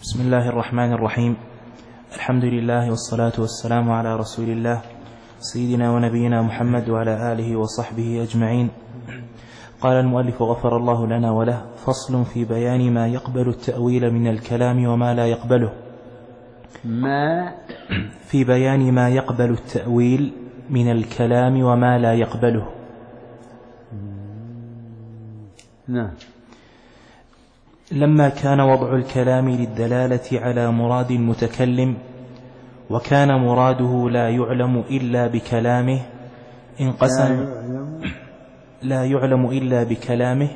بسم الله الرحمن الرحيم. الحمد لله والصلاة والسلام على رسول الله سيدنا ونبينا محمد وعلى آله وصحبه أجمعين. قال المؤلف غفر الله لنا وله: فصل في بيان ما يقبل التأويل من الكلام وما لا يقبله. في بيان ما يقبل التأويل من الكلام وما لا يقبله. نعم. لما كان وضع الكلام للدلالة على مراد المتكلم وكان مراده لا يعلم إلا بكلامه انقسم لا يعلم إلا بكلامه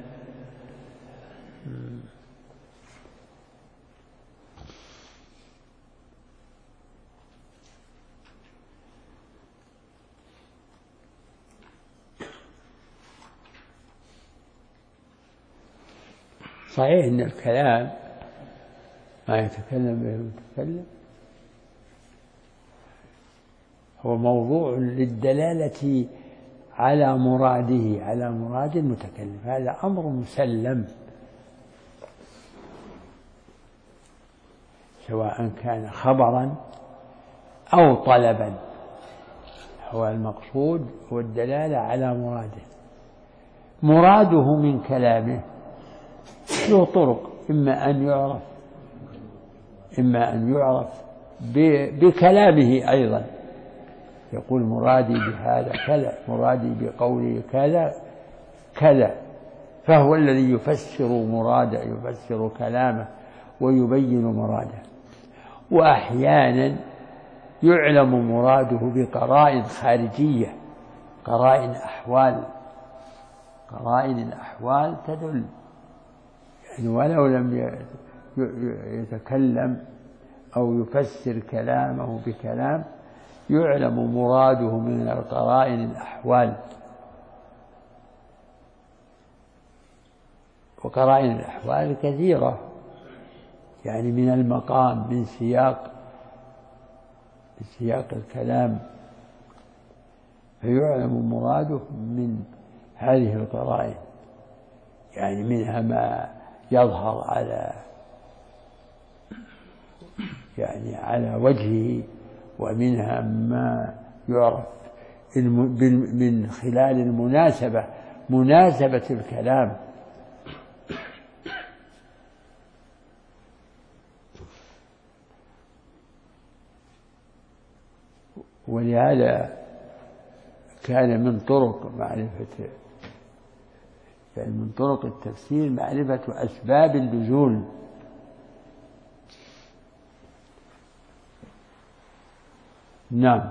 صحيح أن الكلام ما يتكلم به المتكلم هو موضوع للدلالة على مراده، على مراد المتكلم، هذا أمر مسلم، سواء كان خبرا أو طلبا، هو المقصود هو الدلالة على مراده من كلامه له طرق، إما أن يعرف بكلامه أيضا، يقول مرادي بهذا كذا، مرادي بقوله كذا كذا، فهو الذي يفسر مراده، يفسر كلامه ويبين مراده. وأحيانا يعلم مراده بقرائن خارجية، قرائن أحوال تدل، يعني ولو لم يتكلم أو يفسر كلامه بكلام يعلم مراده من القرائن الأحوال. وقرائن الأحوال كثيرة، يعني من المقام، من سياق الكلام، فيعلم مراده من هذه القرائن، يعني منها ما يظهر على وجهه، ومنها ما يعرف من خلال مناسبة الكلام. ولهذا كان من طرق معرفة، يعني من طرق التفسير معرفة أسباب النزول. نعم.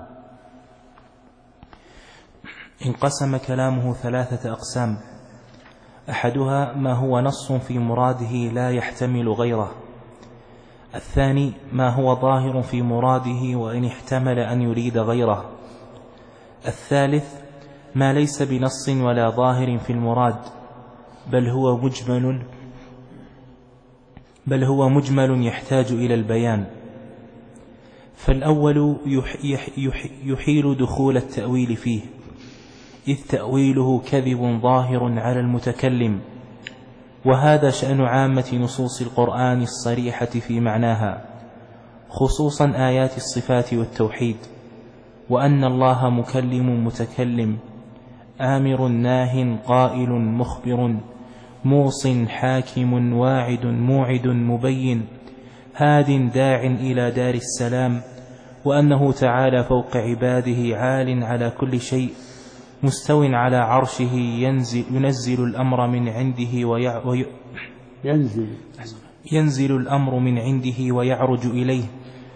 انقسم كلامه 3 أقسام: أحدها ما هو نص في مراده لا يحتمل غيره، الثاني ما هو ظاهر في مراده وإن احتمل أن يريد غيره، الثالث ما ليس بنص ولا ظاهر في المراد بل هو مجمل يحتاج إلى البيان. فالأول يحيل دخول التأويل فيه، إذ تأويله كذب ظاهر على المتكلم، وهذا شأن عامة نصوص القرآن الصريحة في معناها، خصوصا آيات الصفات والتوحيد، وأن الله مكلم متكلم، آمر ناه قائل مخبر، موص حاكم واعد موعد مبين، هاد داع إلى دار السلام، وأنه تعالى فوق عباده عال على كل شيء، مستو على عرشه ينزل الأمر من عنده ويعرج إليه،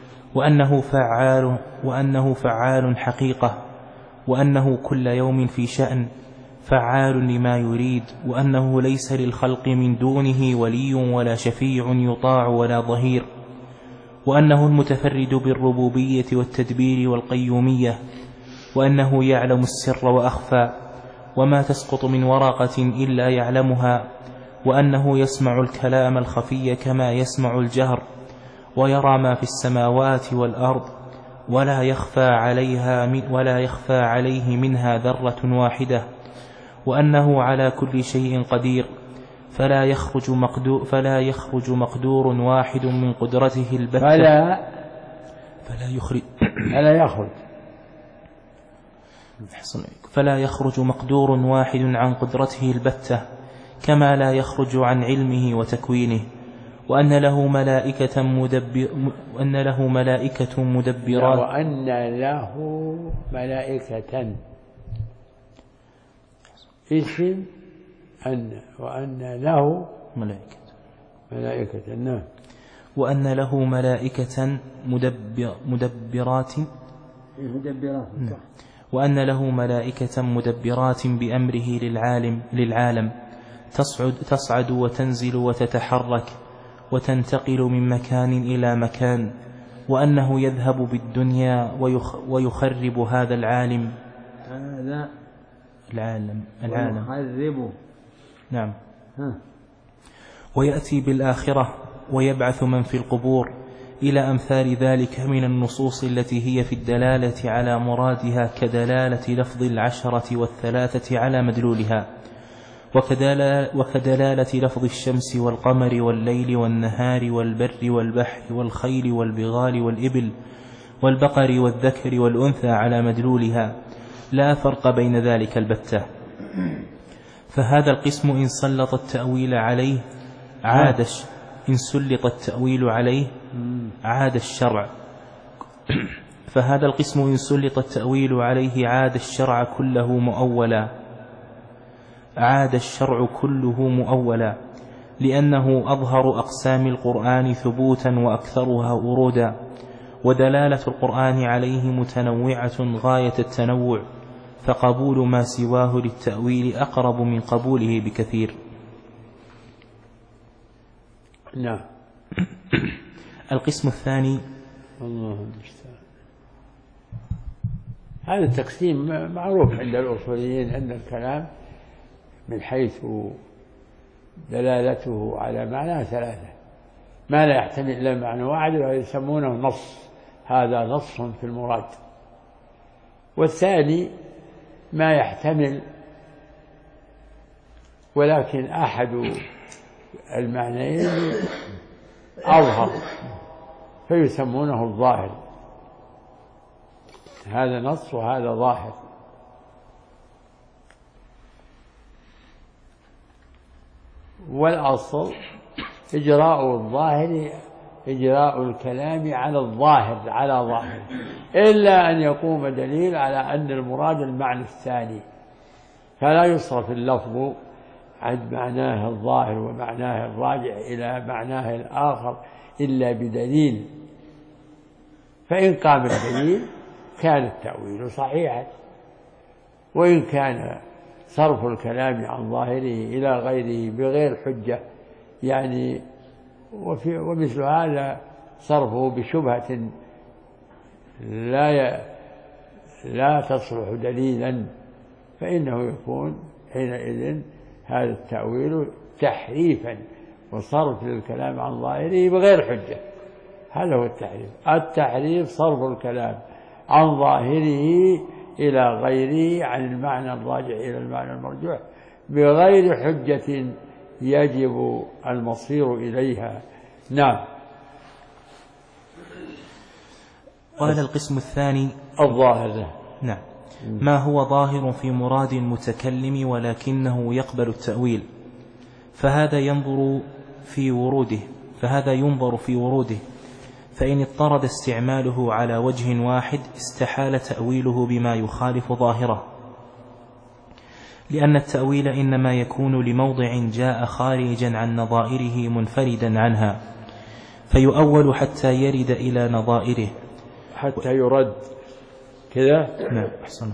وأنه فعال حقيقة، وأنه كل يوم في شأن فعال لما يريد، وأنه ليس للخلق من دونه ولي ولا شفيع يطاع ولا ظهير، وأنه المتفرد بالربوبية والتدبير والقيومية، وأنه يعلم السر وأخفى، وما تسقط من ورقة إلا يعلمها، وأنه يسمع الكلام الخفي كما يسمع الجهر، ويرى ما في السماوات والأرض، ولا يخفى عليه منها ذرة واحدة، وأنه على كل شيء قدير، فلا يخرج مقدور واحد من قدرته البتة فلا يخرج مقدور واحد عن قدرته البتة، كما لا يخرج عن علمه وتكوينه، وأن له ملائكة مدبرات اسم أن وأن له ملائكة نعم. وأن له ملائكة مدبرات وأن له ملائكة مدبرات بأمره للعالم تصعد وتنزل وتتحرك وتنتقل من مكان إلى مكان، وأنه يذهب بالدنيا ويخرب هذا العالم ويخربه نعم. ويأتي بالآخرة ويبعث من في القبور، إلى أمثال ذلك من النصوص التي هي في الدلالة على مرادها كدلالة لفظ 10 والثلاثة على مدلولها، وكدلالة لفظ الشمس والقمر والليل والنهار والبر والبحر والخيل والبغال والإبل والبقر والذكر والأنثى على مدلولها، لا فرق بين ذلك البتة. فهذا القسم إن سلط التأويل عليه عاد الشرع فهذا القسم إن سلط التأويل عليه عاد الشرع كله مؤولا، لأنه أظهر أقسام القرآن ثبوتا وأكثرها ورودا، ودلالة القرآن عليه متنوعة غاية التنوع، فقبول ما سواه للتأويل أقرب من قبوله بكثير. نعم. القسم الثاني هذا التقسيم معروف عند الأصوليين، أن الكلام من حيث دلالته على معنى ثلاثة: ما لا يحتمل إلا معنى واحد ويسمونه نص، هذا نص في المراد. والثاني ما يحتمل ولكن أحد المعنيين أظهر فيسمونه الظاهر، هذا نص وهذا ظاهر. والأصل إجراء الكلام على الظاهر على ظاهر، إلا أن يقوم دليل على أن المراد المعنى الثاني، فلا يصرف اللفظ عن معناه الظاهر ومعناه الراجع إلى معناه الآخر إلا بدليل، فإن قام الدليل كان التأويل صحيحا، وإن كان صرف الكلام عن ظاهره إلى غيره بغير حجة يعني ومثل هذا صرفه بشبهة لا تصلح دليلا، فإنه يكون حينئذ هذا التأويل تحريفا وصرف للكلام عن ظاهره بغير حجة. هذا هو التحريف صرف الكلام عن ظاهره إلى غيره عن المعنى الراجع إلى المعنى المرجوح بغير حجة يجب المصير إليها. نعم. قال القسم الثاني الظاهر. نعم. ما هو ظاهر في مراد المتكلم ولكنه يقبل التأويل، فهذا ينظر في وروده، فإن اضطرد استعماله على وجه واحد استحال تأويله بما يخالف ظاهره، لأن التأويل إنما يكون لموضع جاء خارجا عن نظائره منفردا عنها، فيؤول حتى يرد إلى نظائره، حتى يرد كذا. نعم.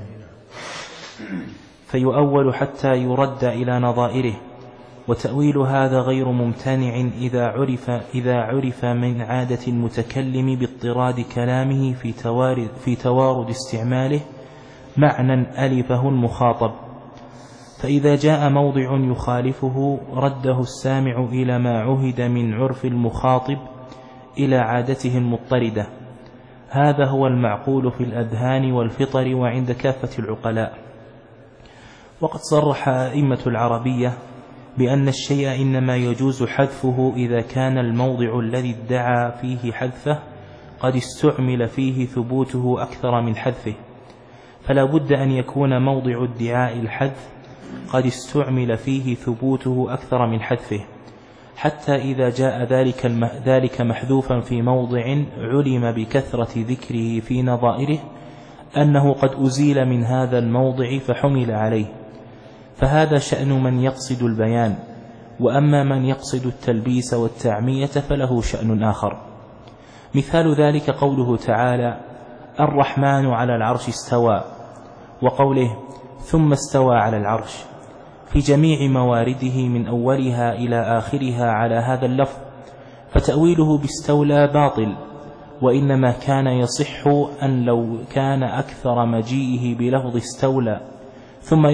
فيؤول حتى يرد إلى نظائره، وتأويل هذا غير ممتنع إذا عرف من عادة المتكلم باضطراد كلامه في توارد استعماله معنى ألفه المخاطب، فإذا جاء موضع يخالفه رده السامع إلى ما عهد من عرف المخاطب إلى عادته المضطردة. هذا هو المعقول في الأذهان والفطر وعند كافة العقلاء. وقد صرح أئمة العربية بأن الشيء إنما يجوز حذفه إذا كان الموضع الذي ادعى فيه حذفه قد استعمل فيه ثبوته أكثر من حذفه، فلا بد أن يكون موضع ادعاء الحذف قد استعمل فيه ثبوته أكثر من حذفه، حتى إذا جاء ذلك محذوفا في موضع علم بكثرة ذكره في نظائره أنه قد أزيل من هذا الموضع فحمل عليه، فهذا شأن من يقصد البيان. وأما من يقصد التلبيس والتعمية فله شأن آخر. مثال ذلك قوله تعالى: الرحمن على العرش استوى، وقوله: ثم استوى على العرش، في جميع موارده من أولها إلى آخرها على هذا اللفظ، فتأويله باستولى باطل، وإنما كان يصح أن لو كان أكثر مجيئه بلفظ استولى ثم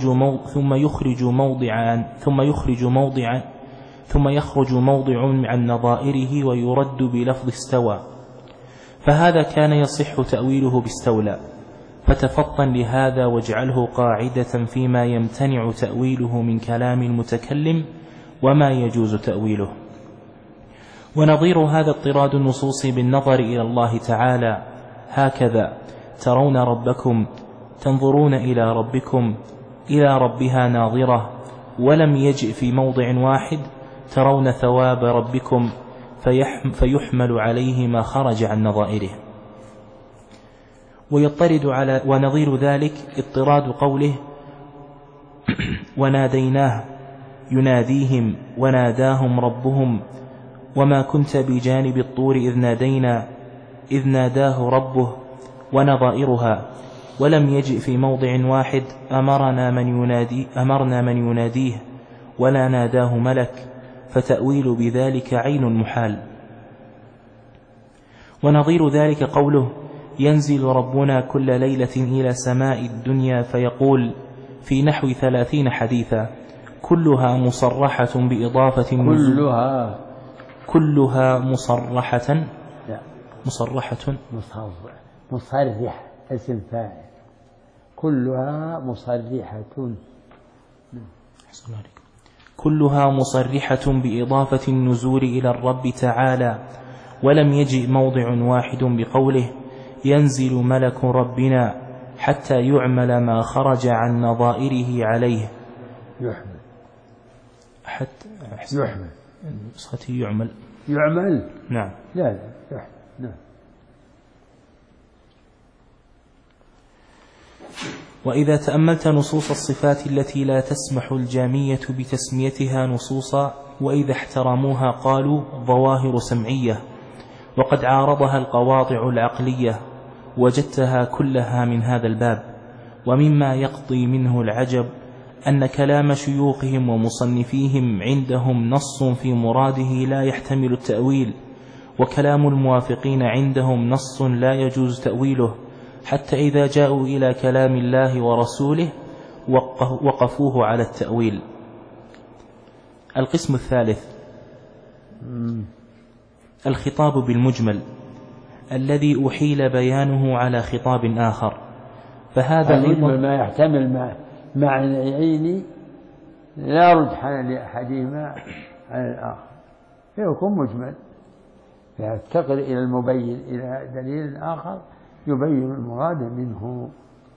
يخرج موضع عن نظائره ويرد بلفظ استوى، فهذا كان يصح تأويله باستولى. فتفطن لهذا واجعله قاعدة فيما يمتنع تأويله من كلام المتكلم وما يجوز تأويله. ونظير هذا اضطراد النصوص بالنظر إلى الله تعالى: هكذا ترون ربكم، تنظرون إلى ربكم، إلى ربها ناظرة، ولم يجئ في موضع واحد ترون ثواب ربكم فيحمل عليه ما خرج عن نظائره. ونظير ذلك اضطراد قوله: وناديناه، يناديهم وناداهم ربهم، وما كنت بجانب الطور إذ ناداه ربه، ونظائرها، ولم يجئ في موضع واحد أمرنا من يناديه ولا ناداه ملك، فتأويل بذلك عين محال. ونظير ذلك قوله: ينزل ربنا كل ليلة إلى سماء الدنيا فيقول، في نحو 30 حديثا كلها مصرحة بإضافة كلها مصرحة مصرح اسم فاعل، كلها مصرحة، كلها مصرحة بإضافة النزول إلى الرب تعالى، ولم يجئ موضع واحد بقوله: ينزل ملك ربنا، حتى يعمل ما خرج عن نظائره عليه. يحمل نسختي يعمل نعم، لا يحمل نعم. وإذا تأملت نصوص الصفات التي لا تسمح الجامية بتسميتها نصوصا، وإذا احترموها قالوا ظواهر سمعية، وقد عارضها القواطع العقلية، وجدتها كلها من هذا الباب. ومما يقضي منه العجب أن كلام شيوخهم ومصنفيهم عندهم نص في مراده لا يحتمل التأويل، وكلام الموافقين عندهم نص لا يجوز تأويله، حتى إذا جاءوا إلى كلام الله ورسوله وقفوه على التأويل. القسم الثالث: الخطاب بالمجمل الذي أحيل بيانه على خطاب آخر، فهذا المجمل ما يحتمل معنيين لا رجح لأحدهما على الآخر، فيكون مجمل، فيفتقر إلى المبين إلى دليل آخر يبين المراد منه.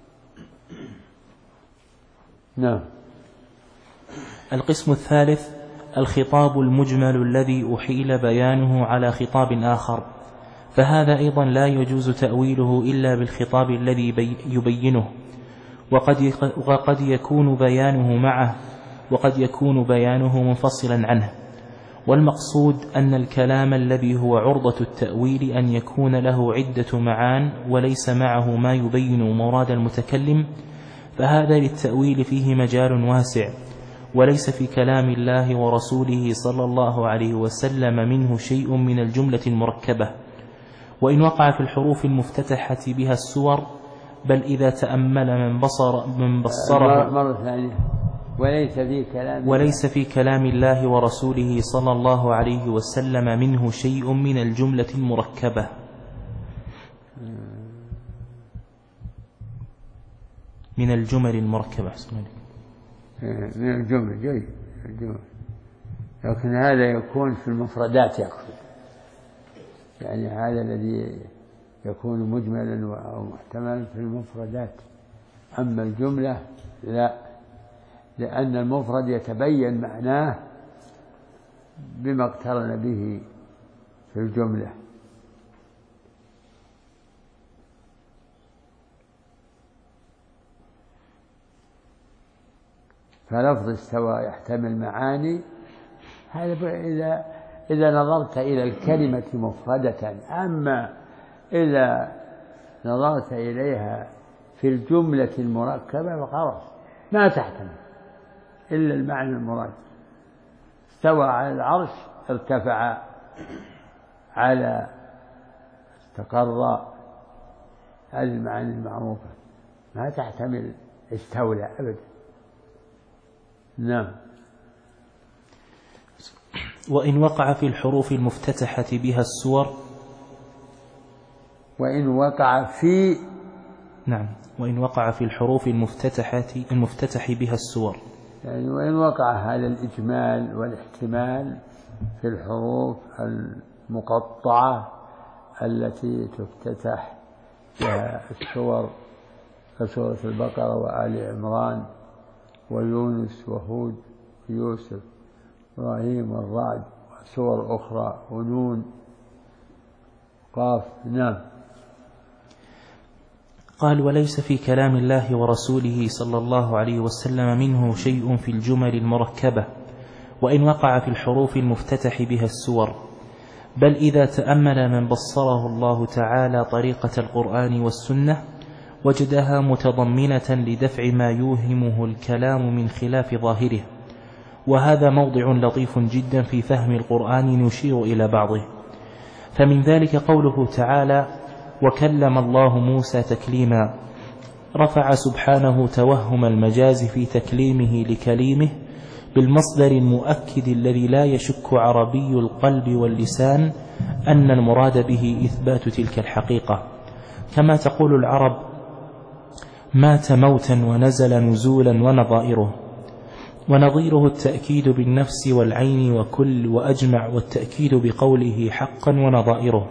نعم. القسم الثالث: الخطاب المجمل الذي أحيل بيانه على خطاب آخر، فهذا أيضا لا يجوز تأويله إلا بالخطاب الذي يبينه، وقد يكون بيانه معه، وقد يكون بيانه منفصلا عنه. والمقصود أن الكلام الذي هو عرضة التأويل أن يكون له عدة معان وليس معه ما يبين مراد المتكلم، فهذا للتأويل فيه مجال واسع، وليس في كلام الله ورسوله صلى الله عليه وسلم منه شيء من الجملة المركبة، وإن وقع في الحروف المفتتحة بها السور، بل إذا تأمل من بصره مرة ثانية: وليس في كلام الله ورسوله صلى الله عليه وسلم منه شيء من الجملة المركبة. من الجمل المركبة، من الجمل جيد. لكن هذا يكون في المفردات يقصد، يعني هذا الذي يكون مجملا أو محتملا في المفردات، أما الجملة لا، لأن المفرد يتبين معناه بما اقترن به في الجملة. فلفظ استوى يحتمل معاني، هذا إذا نظرت إلى الكلمة مفردة، أما إذا نظرت إليها في الجملة المركبة فخلاص ما تحتمل إلا المعنى المراد. استوى على العرش، ارتفع على، استقر، هذه المعاني المعروفة ما تحتمل استولى أبدا. نعم. وإن وقع في الحروف المفتتحة بها السور، وإن وقع في، نعم، وإن وقع في الحروف المفتتح بها السور، يعني وإن وقع هذا الإجمال والاحتمال في الحروف المقطعة التي تفتتح بها السور كسورة البقرة وآل عمران ويونس وهود ويوسف وإبراهيم والرعد وسور أخرى ونون قاف. نعم. قال: وليس في كلام الله ورسوله صلى الله عليه وسلم منه شيء في الجمل المركبة وإن وقع في الحروف المفتتح بها السور، بل إذا تأمل من بصره الله تعالى طريقة القرآن والسنة وجدها متضمنة لدفع ما يوهمه الكلام من خلاف ظاهره، وهذا موضع لطيف جدا في فهم القرآن نشير إلى بعضه. فمن ذلك قوله تعالى: وكلم الله موسى تكليما، رفع سبحانه توهم المجاز في تكليمه لكليمه بالمصدر المؤكد الذي لا يشك عربي القلب واللسان أن المراد به إثبات تلك الحقيقة، كما تقول العرب: مات موتا ونزل نزولا ونظيره التأكيد بالنفس والعين وكل وأجمع، والتأكيد بقوله حقا ونظائره.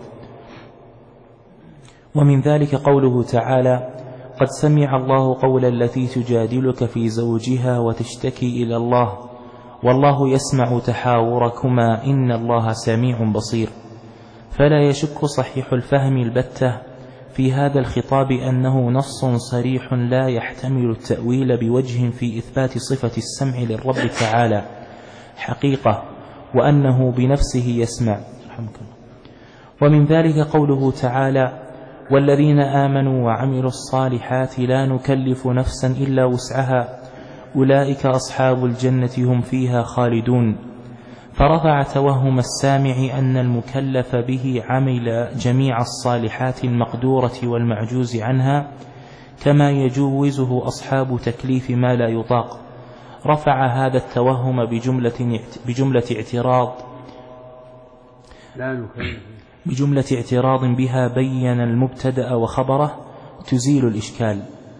ومن ذلك قوله تعالى: قد سمع الله قول التي تجادلك في زوجها وتشتكي إلى الله والله يسمع تحاوركما إن الله سميع بصير. فلا يشك صحيح الفهم البتة في هذا الخطاب أنه نص صريح لا يحتمل التأويل بوجه في إثبات صفة السمع للرب تعالى حقيقة، وأنه بنفسه يسمع. ومن ذلك قوله تعالى: والذين آمنوا وعملوا الصالحات لا نكلف نفسا إلا وسعها أولئك أصحاب الجنة هم فيها خالدون، فرفع توهم السامع أن المكلف به عمل جميع الصالحات المقدورة والمعجوز عنها كما يجوزه أصحاب تكليف ما لا يطاق. رفع هذا التوهم بجملة اعتراض بها بين المبتدأ وخبره تزيل الإشكال.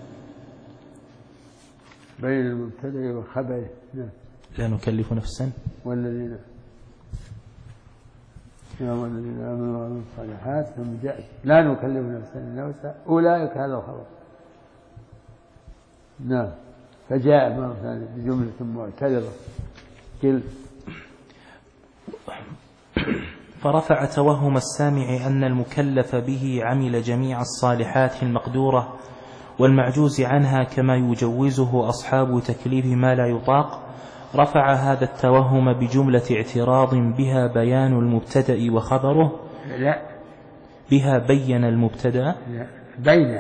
بين المبتدأ وخبره. لا نكلف نفسا والذين آمنوا وعملوا الصالحات ثم جاء لا نكلف نفسا إلا وسعها أولئك هذا الخبر. نعم. فجاء مرة ثانية بجملة معترضة فرفع توهم السامع أن المكلف به عمل جميع الصالحات المقدورة والمعجوز عنها كما يجوزه أصحاب تكليف ما لا يطاق. رفع هذا التوهم بجملة اعتراض بها بيان المبتدأ وخبره. لا، بها بين المبتدأ. لا، بين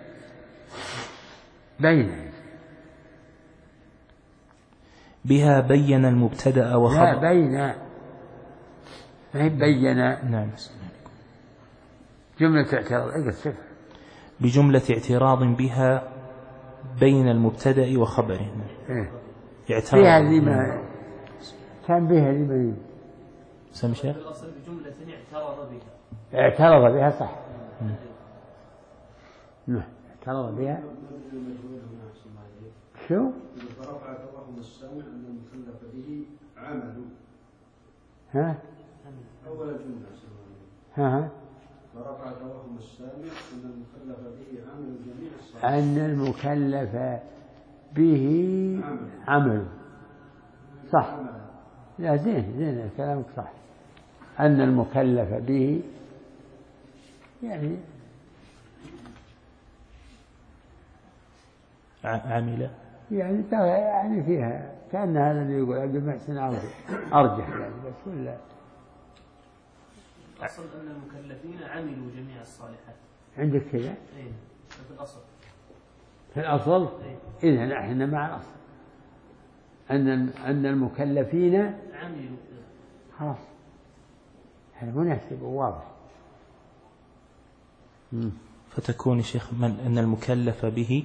بها بين المبتدأ وخبره. لا، بين ما هي بين. نعم. جملة اعتراض بجملة اعتراض بها بين المبتدأ وخبره. فيها لما كان بها لما سمي شيخ اعترض بها صح. اعترض بها. شو؟ فرفع توهم السامع أن المكلف به عمل. ها؟ أول جملة. ها؟ فرفع توهم السامع أن المكلف به عمل جميع الصالحات. أن المكلف به عمل. صح. لا زين كلامك صح. أن المكلف به يعني عمل يعني فيها كأن هذا اللي يقول عبد المحسن أرجح يعني بس ولا الأصل أن المكلفين عملوا جميع الصالحات. عندك كذا؟ إيه في الأصل. في الأصل؟ إيه. إذا نحن مع الأصل أن المكلفين عملوا. خلاص هذا مناسب وواضح. فتكون شيخ أن المكلف به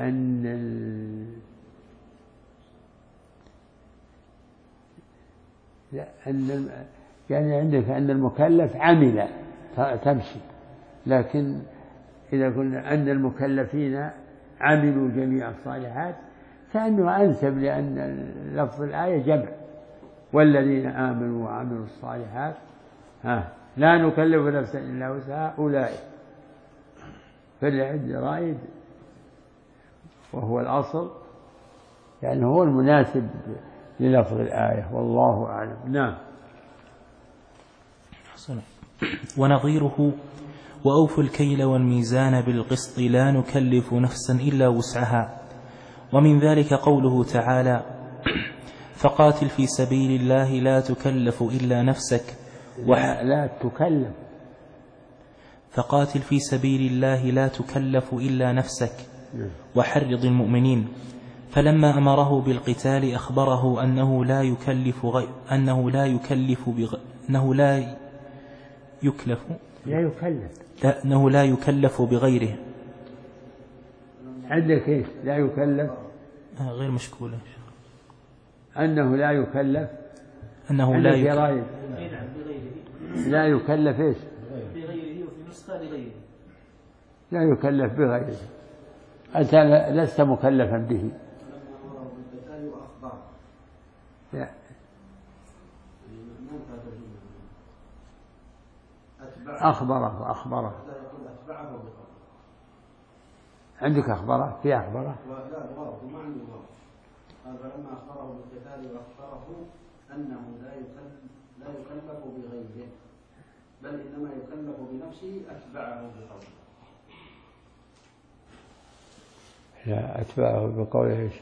يعني عندك أن المكلف عمل تمشي، لكن إذا قلنا أن المكلفين عملوا جميع الصالحات فإنه أنسب، لأن لفظ الآية جمع، والذين آمنوا وعملوا الصالحات لا نكلف نفسا إلا وسعها أولئك. فالعد رائد وهو الأصل يعني هو المناسب للفظ الآية والله أعلم. نعم. ونظيره وأوفوا الكيل والميزان بالقسط لا نكلف نفسا إلا وسعها. ومن ذلك قوله تعالى فقاتل في سبيل الله لا تكلف إلا نفسك لا تكلف. فقاتل في سبيل الله لا تكلف إلا نفسك وحرض المؤمنين. فلما أمره بالقتال أخبره أنه لا يكلف بغيره. عندك إيش؟ لا يكلف غير مشكولة. أنه لا يكلف لا يكلف إيش؟ بغيره. وفي نسخة لغيره لا يكلف بغيره. أنت لست مكلفا به. لا. أخبره عندك أخبره في أخبره. لا الواو ما عنده واو. فلما أخبره بالقتال وأخبره أنه لا يكلف بغيره بل إنما يكلف بنفسه أتبعه بقوله. لا أتبعه بقوله إيش؟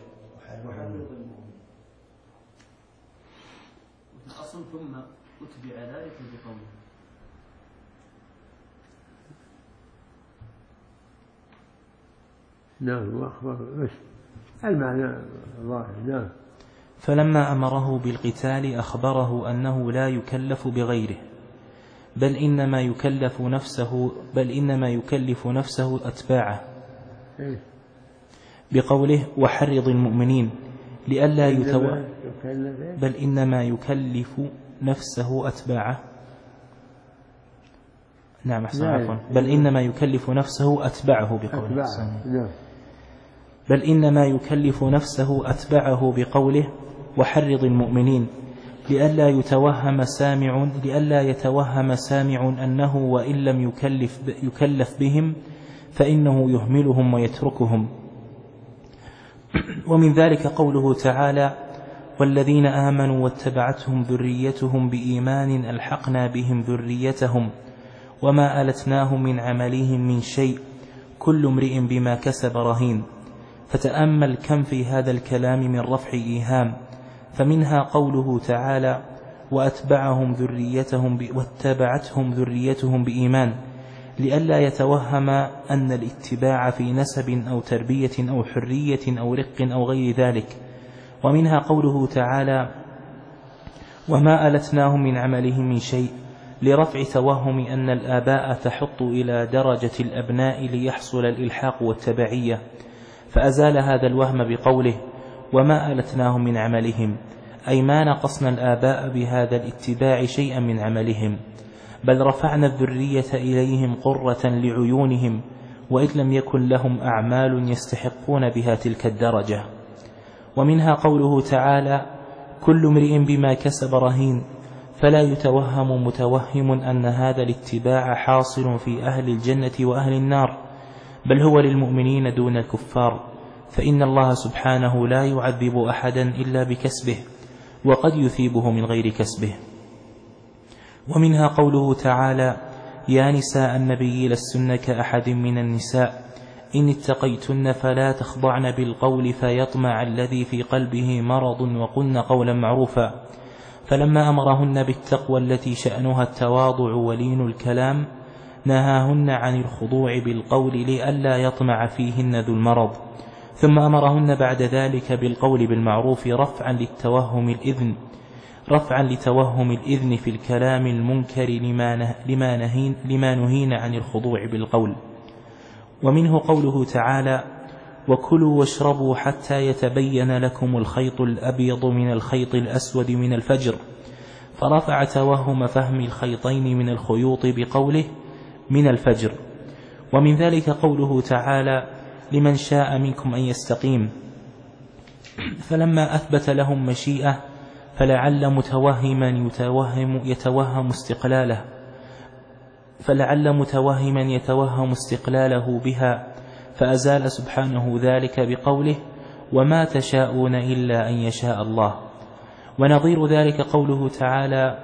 وفي الأصل ثم أتبع ذلك بقوله. نعم وأخبره إيش المعنى ظاهر. نعم. فلما أمره بالقتال أخبره أنه لا يكلف بغيره بل إنما يكلف نفسه أتباعه بقوله وحرض المؤمنين لئلا بل إنما يكلف نفسه أتباعه. نعم عفوا. بل إنما يكلف نفسه أتبعه بقوله. بل إنما يكلف نفسه أتبعه بقوله وحرض المؤمنين لئلا يتوهم سامع أنه وإن لم يكلف بهم فإنه يهملهم ويتركهم. ومن ذلك قوله تعالى والذين آمنوا واتبعتهم ذريتهم بإيمان ألحقنا بهم ذريتهم وما ألتناهم من عملهم من شيء كل امرئ بما كسب رهين. فتأمل كم في هذا الكلام من رفع إيهام. فمنها قوله تعالى واتبعتهم ذريتهم بإيمان لئلا يتوهم أن الاتباع في نسب أو تربية أو حرية أو رق أو غير ذلك. ومنها قوله تعالى وما ألتناهم من عملهم من شيء لرفع توهم أن الآباء تحط إلى درجة الأبناء ليحصل الإلحاق والتبعية، فأزال هذا الوهم بقوله وما ألتناهم من عملهم، أي ما نقصنا الآباء بهذا الاتباع شيئا من عملهم، بل رفعنا الذرية إليهم قرة لعيونهم وإن لم يكن لهم أعمال يستحقون بها تلك الدرجة. ومنها قوله تعالى: كل امرئ بما كسب رهين، فلا يتوهم متوهم أن هذا الاتباع حاصل في أهل الجنة وأهل النار، بل هو للمؤمنين دون الكفار، فإن الله سبحانه لا يعذب أحدا إلا بكسبه، وقد يثيبه من غير كسبه. ومنها قوله تعالى: يا نساء النبي لستن كأحد من النساء إن اتقيتن فلا تخضعن بالقول فيطمع الذي في قلبه مرض وقلن قولا معروفا. فلما أمرهن بالتقوى التي شأنها التواضع ولين الكلام نهاهن عن الخضوع بالقول لئلا يطمع فيهن ذو المرض، ثم أمرهن بعد ذلك بالقول بالمعروف رفعا لتوهم الإذن في الكلام المنكر لما نهين عن الخضوع بالقول. ومنه قوله تعالى: وكلوا واشربوا حتى يتبين لكم الخيط الأبيض من الخيط الأسود من الفجر، فرفع توهم فهم الخيطين من الخيوط بقوله من الفجر. ومن ذلك قوله تعالى: لمن شاء منكم أن يستقيم، فلما أثبت لهم مشيئة فلعل متوهما يتوهم استقلاله بها، فأزال سبحانه ذلك بقوله: وما تشاءون إلا أن يشاء الله. ونظير ذلك قوله تعالى: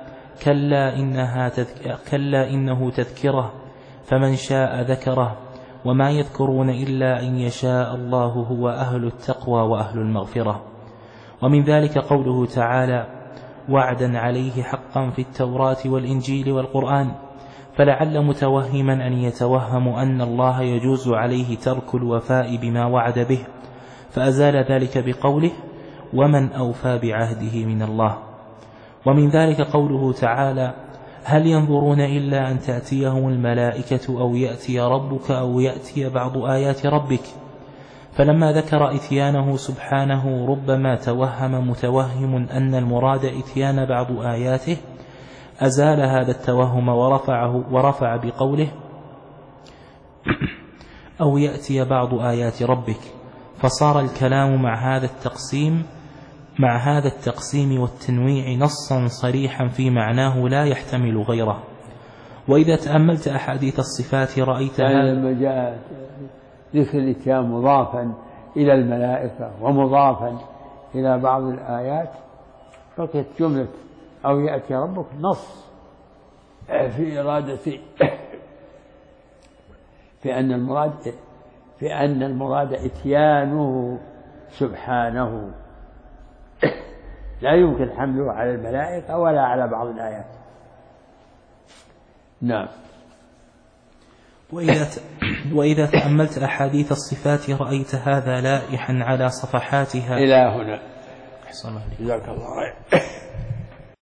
كلا إنه تذكرة فمن شاء ذكره، وما يذكرون إلا أن يشاء الله هو أهل التقوى وأهل المغفرة. ومن ذلك قوله تعالى: وعدا عليه حقا في التوراة والإنجيل والقرآن، فلعل متوهما أن يتوهم أن الله يجوز عليه ترك الوفاء بما وعد به، فأزال ذلك بقوله: ومن أوفى بعهده من الله. ومن ذلك قوله تعالى: هل ينظرون إلا أن تأتيهم الملائكة أو يأتي ربك أو يأتي بعض آيات ربك. فلما ذكر إتيانه سبحانه ربما توهم متوهم أن المراد إتيان بعض آياته، أزال هذا التوهم ورفع بقوله: أو يأتي بعض آيات ربك، فصار الكلام مع هذا التقسيم والتنويع نصا صريحا في معناه لا يحتمل غيره. وإذا تأملت أحاديث الصفات رأيتها لما جاء ذكر الإتيان مضافا إلى الملائكة ومضافا إلى بعض الآيات، بقيت جملة أو يأتي ربك نص في إرادة في أن المراد إتيانه سبحانه، لا يمكن حمله على الملائكة ولا على بعض الآيات. نعم. وإذا تأملت أحاديث الصفات رأيت هذا لائحا على صفحاتها إلى هنا. أحسن الله. جزاك الله خير.